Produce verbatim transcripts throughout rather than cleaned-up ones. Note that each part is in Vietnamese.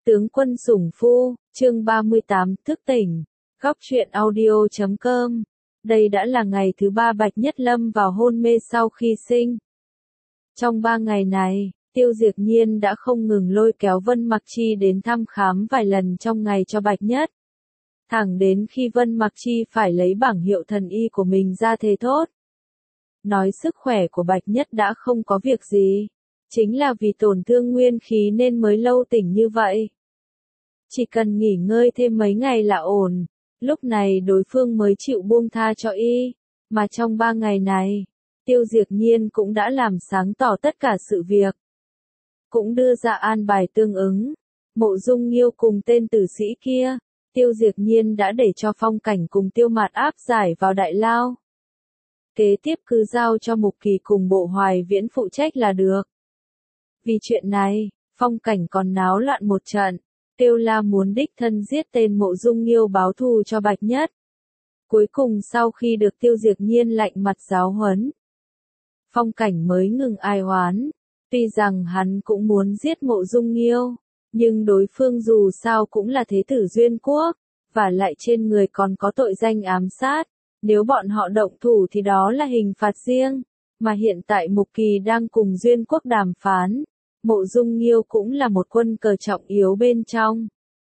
Tướng quân sủng phu, chương ba mươi tám, thức tỉnh. Góc truyện audio chấm com. Đây đã là ngày thứ ba Bạch Nhất lâm vào hôn mê sau khi sinh. Trong ba ngày này, Tiêu Diệp Nhiên đã không ngừng lôi kéo Vân Mặc Chi đến thăm khám vài lần trong ngày cho Bạch Nhất. Thẳng đến khi Vân Mặc Chi phải lấy bảng hiệu thần y của mình ra thề thốt. Nói sức khỏe của Bạch Nhất đã không có việc gì. Chính là vì tổn thương nguyên khí nên mới lâu tỉnh như vậy. Chỉ cần nghỉ ngơi thêm mấy ngày là ổn. Lúc này đối phương mới chịu buông tha cho y. Mà trong ba ngày này, Tiêu Diệp Nhiên cũng đã làm sáng tỏ tất cả sự việc. Cũng đưa ra an bài tương ứng. Mộ Dung Nghiêu cùng tên tử sĩ kia, Tiêu Diệp Nhiên đã để cho Phong Cảnh cùng Tiêu Mạt áp giải vào đại lao. Kế tiếp cứ giao cho Mục Kỳ cùng Bộ Hoài Viễn phụ trách là được. Vì chuyện này, Phong Cảnh còn náo loạn một trận. Tiêu La muốn đích thân giết tên Mộ Dung Nghiêu báo thù cho Bạch Nhất. Cuối cùng sau khi được Tiêu Diệp Nhiên lạnh mặt giáo huấn, Phong Cảnh mới ngừng ai oán. Tuy rằng hắn cũng muốn giết Mộ Dung Nghiêu, nhưng đối phương dù sao cũng là thế tử Duyên Quốc, và lại trên người còn có tội danh ám sát. Nếu bọn họ động thủ thì đó là hình phạt riêng, mà hiện tại Mục Kỳ đang cùng Duyên Quốc đàm phán. Mộ Dung Nghiêu cũng là một quân cờ trọng yếu bên trong.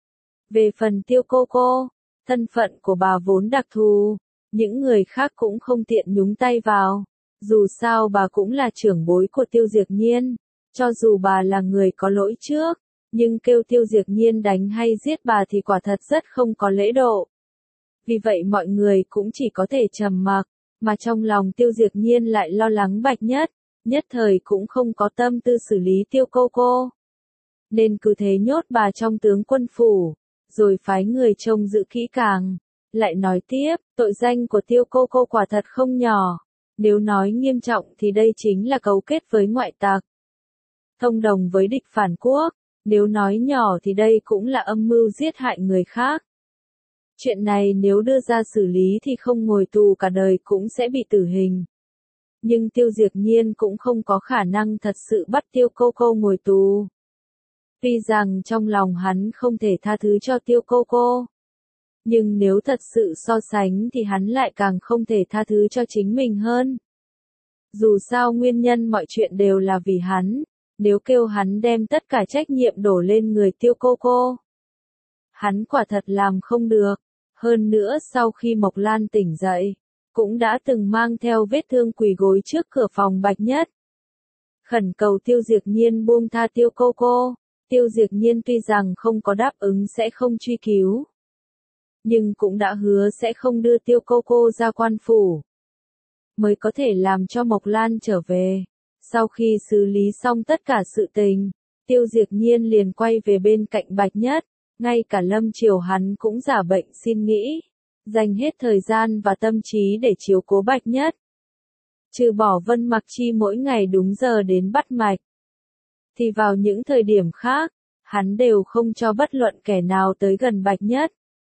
Về phần Tiêu cô cô, thân phận của bà vốn đặc thù, những người khác cũng không tiện nhúng tay vào. Dù sao bà cũng là trưởng bối của Tiêu Diệp Nhiên, cho dù bà là người có lỗi trước, nhưng kêu Tiêu Diệp Nhiên đánh hay giết bà thì quả thật rất không có lễ độ. Vì vậy mọi người cũng chỉ có thể trầm mặc, mà trong lòng Tiêu Diệp Nhiên lại lo lắng Bạch Nhất. Nhất thời cũng không có tâm tư xử lý Tiêu cô cô. Nên cứ thế nhốt bà trong tướng quân phủ, rồi phái người trông giữ kỹ càng. Lại nói tiếp, tội danh của Tiêu cô cô quả thật không nhỏ. Nếu nói nghiêm trọng thì đây chính là cấu kết với ngoại tặc, thông đồng với địch phản quốc. Nếu nói nhỏ thì đây cũng là âm mưu giết hại người khác. Chuyện này nếu đưa ra xử lý thì không ngồi tù cả đời cũng sẽ bị tử hình. Nhưng Tiêu Diệp Nhiên cũng không có khả năng thật sự bắt Tiêu cô cô ngồi tù. Tuy rằng trong lòng hắn không thể tha thứ cho Tiêu cô cô, nhưng nếu thật sự so sánh thì hắn lại càng không thể tha thứ cho chính mình hơn. Dù sao nguyên nhân mọi chuyện đều là vì hắn, nếu kêu hắn đem tất cả trách nhiệm đổ lên người Tiêu cô cô, hắn quả thật làm không được. Hơn nữa sau khi Mộc Lan tỉnh dậy, cũng đã từng mang theo vết thương quỳ gối trước cửa phòng Bạch Nhất. Khẩn cầu Tiêu Diệp Nhiên buông tha Tiêu cô cô. Tiêu Diệp Nhiên tuy rằng không có đáp ứng sẽ không truy cứu, nhưng cũng đã hứa sẽ không đưa Tiêu cô cô ra quan phủ, mới có thể làm cho Mộc Lan trở về. Sau khi xử lý xong tất cả sự tình, Tiêu Diệp Nhiên liền quay về bên cạnh Bạch Nhất. Ngay cả Lâm Triều hắn cũng giả bệnh xin nghỉ, dành hết thời gian và tâm trí để chiếu cố Bạch Nhất. Trừ bỏ Vân Mặc Chi mỗi ngày đúng giờ đến bắt mạch, thì vào những thời điểm khác, hắn đều không cho bất luận kẻ nào tới gần Bạch Nhất.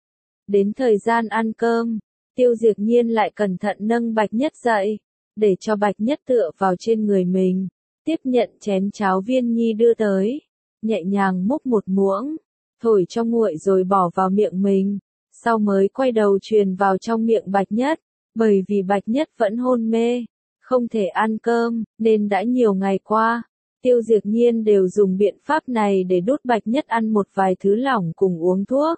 Đến thời gian ăn cơm, Tiêu Diệp Nhiên lại cẩn thận nâng Bạch Nhất dậy, để cho Bạch Nhất tựa vào trên người mình, tiếp nhận chén cháo Viên Nhi đưa tới, nhẹ nhàng múc một muỗng, thổi cho nguội rồi bỏ vào miệng mình, sau mới quay đầu truyền vào trong miệng Bạch Nhất. Bởi vì Bạch Nhất vẫn hôn mê, không thể ăn cơm, nên đã nhiều ngày qua, Tiêu Diệp Nhiên đều dùng biện pháp này để đút Bạch Nhất ăn một vài thứ lỏng cùng uống thuốc.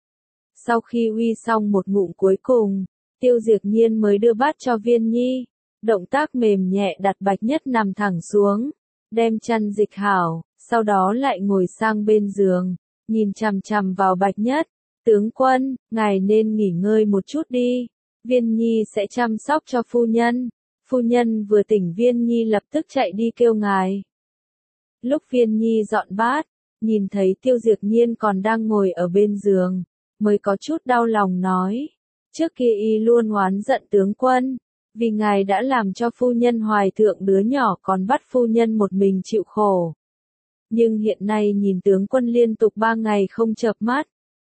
Sau khi uy xong một ngụm cuối cùng, Tiêu Diệp Nhiên mới đưa bát cho Viên Nhi, động tác mềm nhẹ đặt Bạch Nhất nằm thẳng xuống, đem chăn dịch hảo, sau đó lại ngồi sang bên giường, nhìn chằm chằm vào Bạch Nhất. Tướng quân, ngài nên nghỉ ngơi một chút đi, Viên Nhi sẽ chăm sóc cho phu nhân. Phu nhân vừa tỉnh Viên Nhi lập tức chạy đi kêu ngài. Lúc Viên Nhi dọn bát, nhìn thấy Tiêu Diệp Nhiên còn đang ngồi ở bên giường, mới có chút đau lòng nói, trước kia y luôn oán giận tướng quân, vì ngài đã làm cho phu nhân hoài thượng đứa nhỏ còn bắt phu nhân một mình chịu khổ. Nhưng hiện nay nhìn tướng quân liên tục ba ngày không chợp mắt,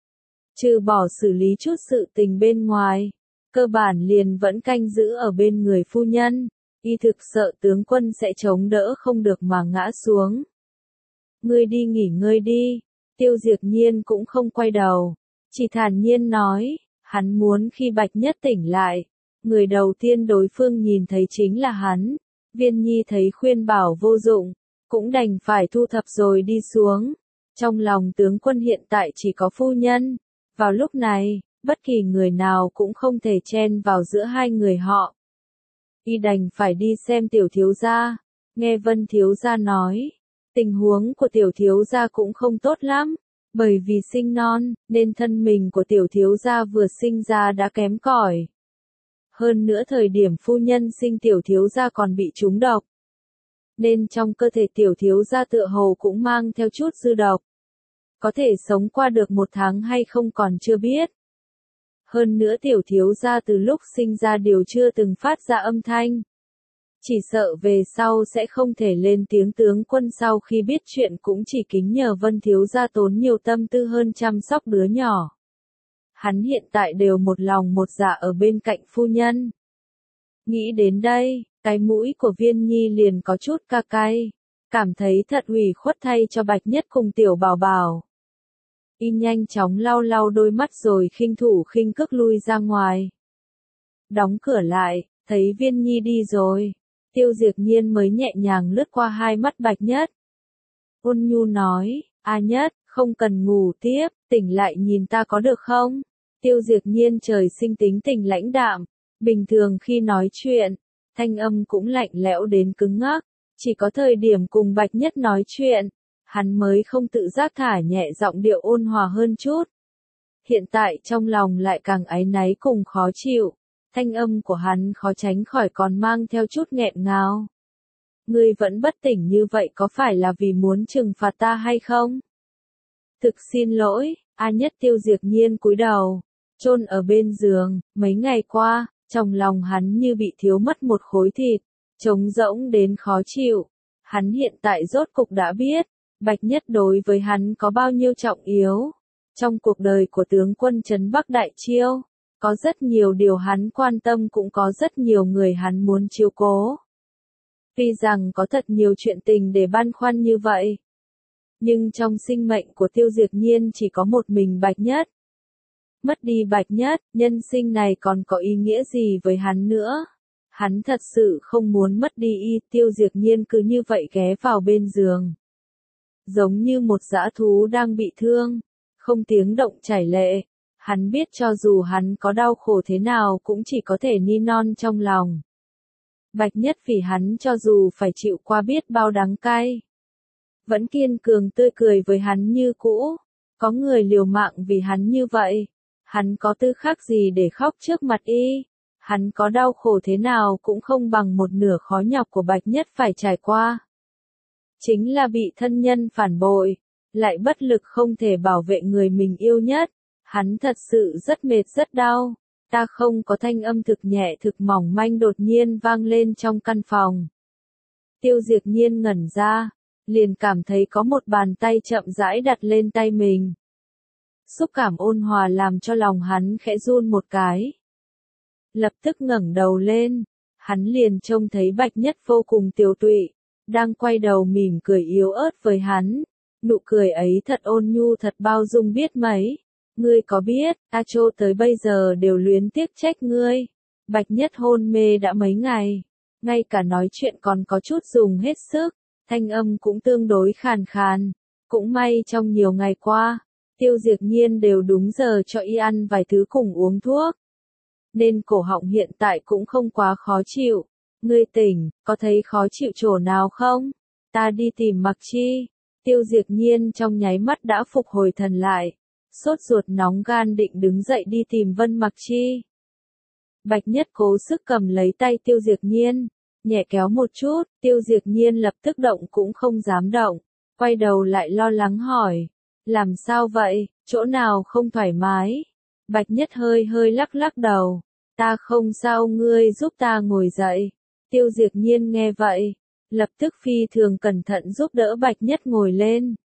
trừ bỏ xử lý chút sự tình bên ngoài, cơ bản liền vẫn canh giữ ở bên người phu nhân, y thực sợ tướng quân sẽ chống đỡ không được mà ngã xuống. Ngươi đi nghỉ ngơi đi, Tiêu Diệp Nhiên cũng không quay đầu, chỉ thản nhiên nói, hắn muốn khi Bạch Nhất tỉnh lại, người đầu tiên đối phương nhìn thấy chính là hắn. Viên Nhi thấy khuyên bảo vô dụng, cũng đành phải thu thập rồi đi xuống. Trong lòng tướng quân hiện tại chỉ có phu nhân. Vào lúc này, bất kỳ người nào cũng không thể chen vào giữa hai người họ. Y đành phải đi xem tiểu thiếu gia. Nghe Vân thiếu gia nói, tình huống của tiểu thiếu gia cũng không tốt lắm. Bởi vì sinh non, nên thân mình của tiểu thiếu gia vừa sinh ra đã kém cỏi. Hơn nữa thời điểm phu nhân sinh tiểu thiếu gia còn bị trúng độc. Nên trong cơ thể tiểu thiếu gia tựa hồ cũng mang theo chút dư độc. Có thể sống qua được một tháng hay không còn chưa biết. Hơn nữa tiểu thiếu gia từ lúc sinh ra đều chưa từng phát ra âm thanh. Chỉ sợ về sau sẽ không thể lên tiếng tướng quân sau khi biết chuyện cũng chỉ kính nhờ Vân thiếu gia tốn nhiều tâm tư hơn chăm sóc đứa nhỏ. Hắn hiện tại đều một lòng một dạ ở bên cạnh phu nhân. Nghĩ đến đây, cái mũi của Viên Nhi liền có chút ca cay, cảm thấy thật ủy khuất thay cho Bạch Nhất cùng tiểu bảo bảo. Y nhanh chóng lau lau đôi mắt rồi khinh thủ khinh cước lui ra ngoài. Đóng cửa lại, thấy Viên Nhi đi rồi, Tiêu Diệp Nhiên mới nhẹ nhàng lướt qua hai mắt Bạch Nhất. Ôn nhu nói, A Nhất, không cần ngủ tiếp, tỉnh lại nhìn ta có được không? Tiêu Diệp Nhiên trời sinh tính tình lãnh đạm, bình thường khi nói chuyện, thanh âm cũng lạnh lẽo đến cứng ngắc, chỉ có thời điểm cùng Bạch Nhất nói chuyện, hắn mới không tự giác thả nhẹ giọng điệu ôn hòa hơn chút. Hiện tại trong lòng lại càng áy náy cùng khó chịu, thanh âm của hắn khó tránh khỏi còn mang theo chút nghẹn ngào. Ngươi vẫn bất tỉnh như vậy có phải là vì muốn trừng phạt ta hay không? Thực xin lỗi, A Nhất. Tiêu Diệp Nhiên cúi đầu, chôn ở bên giường, mấy ngày qua, trong lòng hắn như bị thiếu mất một khối thịt, trống rỗng đến khó chịu. Hắn hiện tại rốt cục đã biết, Bạch Nhất đối với hắn có bao nhiêu trọng yếu. Trong cuộc đời của tướng quân Trấn Bắc Đại Chiêu, có rất nhiều điều hắn quan tâm cũng có rất nhiều người hắn muốn chiếu cố. Tuy rằng có thật nhiều chuyện tình để băn khoăn như vậy, nhưng trong sinh mệnh của Tiêu Diệp Nhiên chỉ có một mình Bạch Nhất. Mất đi Bạch Nhất, nhân sinh này còn có ý nghĩa gì với hắn nữa? Hắn thật sự không muốn mất đi y. Tiêu Diệp Nhiên cứ như vậy ghé vào bên giường, giống như một dã thú đang bị thương, không tiếng động chảy lệ. Hắn biết cho dù hắn có đau khổ thế nào cũng chỉ có thể ni non trong lòng. Bạch Nhất vì hắn cho dù phải chịu qua biết bao đắng cay, vẫn kiên cường tươi cười với hắn như cũ. Có người liều mạng vì hắn như vậy, hắn có tư khác gì để khóc trước mặt y. Hắn có đau khổ thế nào cũng không bằng một nửa khó nhọc của Bạch Nhất phải trải qua. Chính là bị thân nhân phản bội, lại bất lực không thể bảo vệ người mình yêu nhất. Hắn thật sự rất mệt rất đau. Ta không có thanh âm thực nhẹ thực mỏng manh đột nhiên vang lên trong căn phòng. Tiêu Diệp Nhiên ngẩn ra, liền cảm thấy có một bàn tay chậm rãi đặt lên tay mình. Xúc cảm ôn hòa làm cho lòng hắn khẽ run một cái. Lập tức ngẩng đầu lên, hắn liền trông thấy Bạch Nhất vô cùng tiều tụy, đang quay đầu mỉm cười yếu ớt với hắn. Nụ cười ấy thật ôn nhu thật bao dung biết mấy. Ngươi có biết, ta cho tới bây giờ đều luyến tiếc trách ngươi. Bạch Nhất hôn mê đã mấy ngày, ngay cả nói chuyện còn có chút dùng hết sức, thanh âm cũng tương đối khàn khàn. Cũng may trong nhiều ngày qua, Tiêu Diệp Nhiên đều đúng giờ cho y ăn vài thứ cùng uống thuốc, nên cổ họng hiện tại cũng không quá khó chịu. Ngươi tỉnh, có thấy khó chịu chỗ nào không? Ta đi tìm Mặc Chi. Tiêu Diệp Nhiên trong nháy mắt đã phục hồi thần lại, sốt ruột nóng gan định đứng dậy đi tìm Vân Mặc Chi. Bạch Nhất cố sức cầm lấy tay Tiêu Diệp Nhiên, nhẹ kéo một chút. Tiêu Diệp Nhiên lập tức động cũng không dám động, quay đầu lại lo lắng hỏi, làm sao vậy, chỗ nào không thoải mái? Bạch Nhất hơi hơi lắc lắc đầu, ta không sao, ngươi giúp ta ngồi dậy. Tiêu Diệp Nhiên nghe vậy, lập tức phi thường cẩn thận giúp đỡ Bạch Nhất ngồi lên.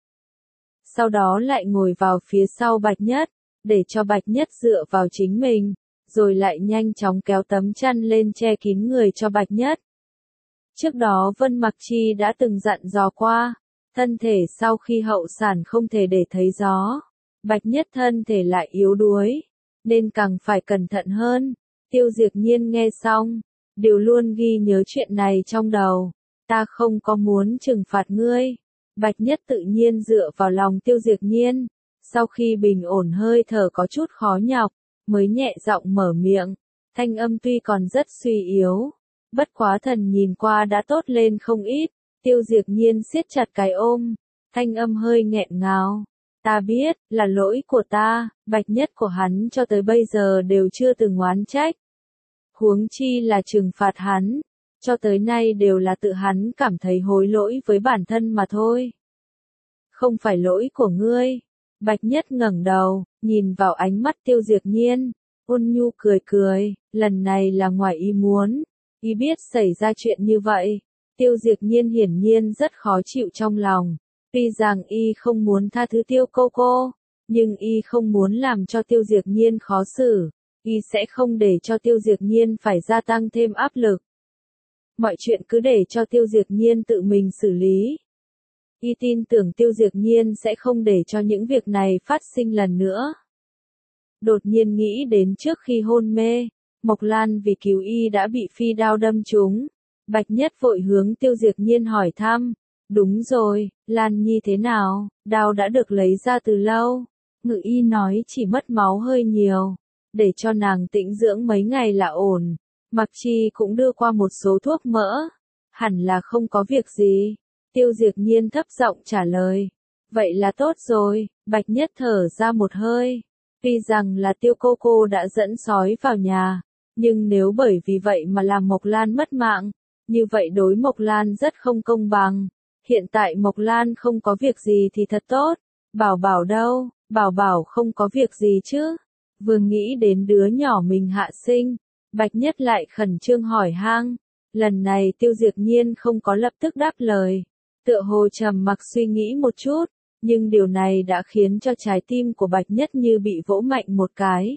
Sau đó lại ngồi vào phía sau Bạch Nhất, để cho Bạch Nhất dựa vào chính mình, rồi lại nhanh chóng kéo tấm chăn lên che kín người cho Bạch Nhất. Trước đó Vân Mặc Chi đã từng dặn dò qua, Thân thể sau khi hậu sản không thể để thấy gió. Bạch Nhất thân thể lại yếu đuối, nên càng phải cẩn thận hơn. Tiêu Diệp Nhiên nghe xong, đều luôn ghi nhớ chuyện này trong đầu. Ta không có muốn trừng phạt ngươi. Bạch Nhất tự nhiên dựa vào lòng Tiêu Diệp Nhiên. Sau khi bình ổn hơi thở có chút khó nhọc, mới nhẹ giọng mở miệng. Thanh âm tuy còn rất suy yếu, bất quá thần nhìn qua đã tốt lên không ít. Tiêu Diệp Nhiên siết chặt cái ôm, thanh âm hơi nghẹn ngào. Ta biết, là lỗi của ta, Bạch Nhất của hắn cho tới bây giờ đều chưa từng oán trách. Huống chi là trừng phạt hắn, cho tới nay đều là tự hắn cảm thấy hối lỗi với bản thân mà thôi. Không phải lỗi của ngươi. Bạch Nhất ngẩng đầu, nhìn vào ánh mắt Tiêu Diệp Nhiên, ôn nhu cười cười, lần này là ngoài ý muốn. Y biết xảy ra chuyện như vậy. Tiêu Diệp Nhiên hiển nhiên rất khó chịu trong lòng. Tuy rằng y không muốn tha thứ Tiêu cô cô, nhưng y không muốn làm cho Tiêu Diệp Nhiên khó xử. Y sẽ không để cho Tiêu Diệp Nhiên phải gia tăng thêm áp lực. Mọi chuyện cứ để cho Tiêu Diệp Nhiên tự mình xử lý. Y tin tưởng Tiêu Diệp Nhiên sẽ không để cho những việc này phát sinh lần nữa. Đột nhiên nghĩ đến trước khi hôn mê, Mộc Lan vì cứu y đã bị phi đao đâm trúng. Bạch Nhất vội hướng Tiêu Diệp Nhiên hỏi thăm. Đúng rồi, Lan Nhi thế nào, đao đã được lấy ra từ lâu. Ngự y nói chỉ mất máu hơi nhiều, để cho nàng tĩnh dưỡng mấy ngày là ổn. Mặc Chi cũng đưa qua một số thuốc mỡ, hẳn là không có việc gì. Tiêu Diệp Nhiên thấp giọng trả lời. Vậy là tốt rồi. Bạch Nhất thở ra một hơi. Tuy rằng là Tiêu cô cô đã dẫn sói vào nhà, nhưng nếu bởi vì vậy mà làm Mộc Lan mất mạng, như vậy đối Mộc Lan rất không công bằng. Hiện tại Mộc Lan không có việc gì thì thật tốt. Bảo Bảo đâu? Bảo Bảo không có việc gì chứ? Vừa nghĩ đến đứa nhỏ mình hạ sinh, Bạch Nhất lại khẩn trương hỏi han. Lần này Tiêu Diệp Nhiên không có lập tức đáp lời, tựa hồ trầm mặc suy nghĩ một chút, nhưng điều này đã khiến cho trái tim của Bạch Nhất như bị vỗ mạnh một cái.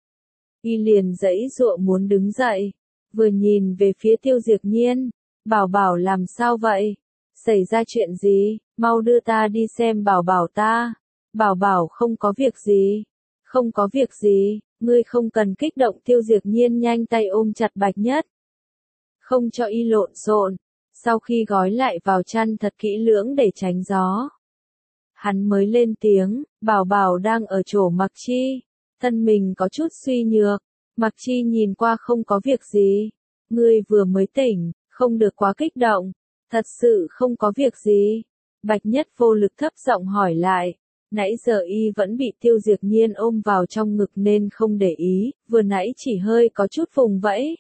Y liền giãy giụa muốn đứng dậy, vừa nhìn về phía Tiêu Diệp Nhiên. Bảo Bảo làm sao vậy? Xảy ra chuyện gì? Mau đưa ta đi xem Bảo Bảo ta. Bảo Bảo không có việc gì. Không có việc gì, ngươi không cần kích động. Tiêu Diệp Nhiên nhanh tay ôm chặt Bạch Nhất, không cho y lộn xộn. Sau khi gói lại vào chăn thật kỹ lưỡng để tránh gió, hắn mới lên tiếng. Bảo Bảo đang ở chỗ Mặc Chi, thân mình có chút suy nhược. Mặc Chi nhìn qua không có việc gì. Ngươi vừa mới tỉnh, không được quá kích động. Thật sự không có việc gì. Bạch Nhất vô lực thấp giọng hỏi lại. Nãy giờ y vẫn bị Tiêu Diệp Nhiên ôm vào trong ngực nên không để ý, vừa nãy chỉ hơi có chút vùng vẫy.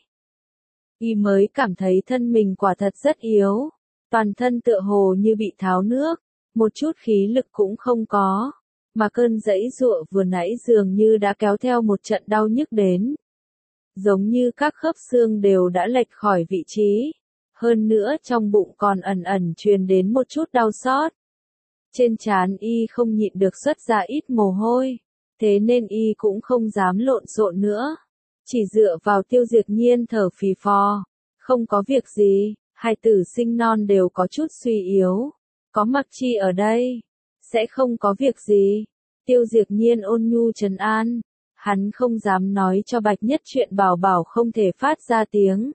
Y mới cảm thấy thân mình quả thật rất yếu, toàn thân tựa hồ như bị tháo nước, một chút khí lực cũng không có, mà cơn giãy giụa vừa nãy dường như đã kéo theo một trận đau nhức đến. Giống như các khớp xương đều đã lệch khỏi vị trí, hơn nữa trong bụng còn ẩn ẩn truyền đến một chút đau xót. Trên trán y không nhịn được xuất ra ít mồ hôi, thế nên y cũng không dám lộn xộn nữa. Chỉ dựa vào Tiêu Diệp Nhiên thở phì phò. Không có việc gì, hài tử sinh non đều có chút suy yếu. Có Mặc Chi ở đây, sẽ không có việc gì. Tiêu Diệp Nhiên ôn nhu trấn an. Hắn không dám nói cho Bạch Nhất chuyện Bảo Bảo không thể phát ra tiếng.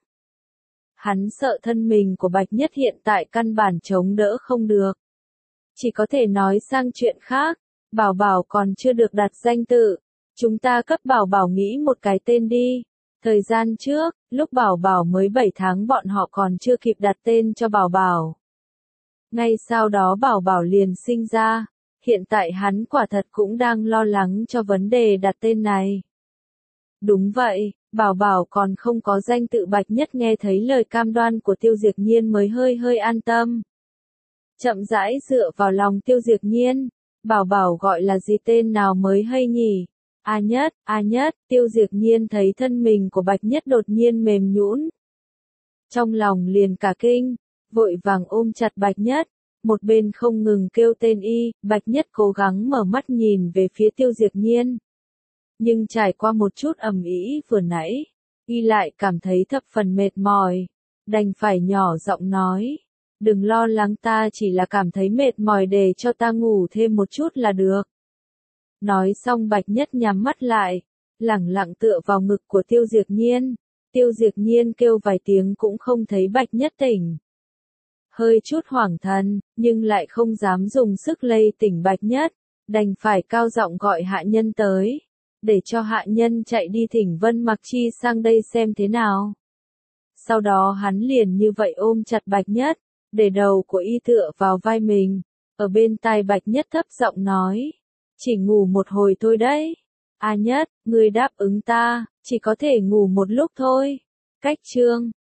Hắn sợ thân mình của Bạch Nhất hiện tại căn bản chống đỡ không được. Chỉ có thể nói sang chuyện khác. Bảo Bảo còn chưa được đặt danh tự. Chúng ta cấp Bảo Bảo nghĩ một cái tên đi. Thời gian trước, lúc Bảo Bảo mới bảy tháng bọn họ còn chưa kịp đặt tên cho Bảo Bảo. Ngay sau đó Bảo Bảo liền sinh ra. Hiện tại hắn quả thật cũng đang lo lắng cho vấn đề đặt tên này. Đúng vậy, Bảo Bảo còn không có danh tự. Bạch Nhất nghe thấy lời cam đoan của Tiêu Diệp Nhiên mới hơi hơi an tâm. Chậm rãi dựa vào lòng Tiêu Diệp Nhiên. Bảo Bảo gọi là gì, tên nào mới hay nhỉ? A Nhất, A Nhất. Tiêu Diệp Nhiên thấy thân mình của Bạch Nhất đột nhiên mềm nhũn, trong lòng liền cả kinh, vội vàng ôm chặt Bạch Nhất, một bên không ngừng kêu tên y. Bạch Nhất cố gắng mở mắt nhìn về phía Tiêu Diệp Nhiên, nhưng trải qua một chút ầm ĩ vừa nãy, y lại cảm thấy thập phần mệt mỏi, đành phải nhỏ giọng nói, Đừng lo lắng, ta chỉ là cảm thấy mệt mỏi, để cho ta ngủ thêm một chút là được. Nói xong Bạch Nhất nhắm mắt lại, lẳng lặng tựa vào ngực của Tiêu Diệp Nhiên. Tiêu Diệp Nhiên kêu vài tiếng cũng không thấy Bạch Nhất tỉnh. Hơi chút hoảng thần, nhưng lại không dám dùng sức lay tỉnh Bạch Nhất, đành phải cao giọng gọi hạ nhân tới, để cho hạ nhân chạy đi thỉnh Vân Mặc Chi sang đây xem thế nào. Sau đó hắn liền như vậy ôm chặt Bạch Nhất, để đầu của y tựa vào vai mình, ở bên tai Bạch Nhất thấp giọng nói, chỉ ngủ một hồi thôi đấy. A Nhất, ngươi đáp ứng ta, chỉ có thể ngủ một lúc thôi. Cách chương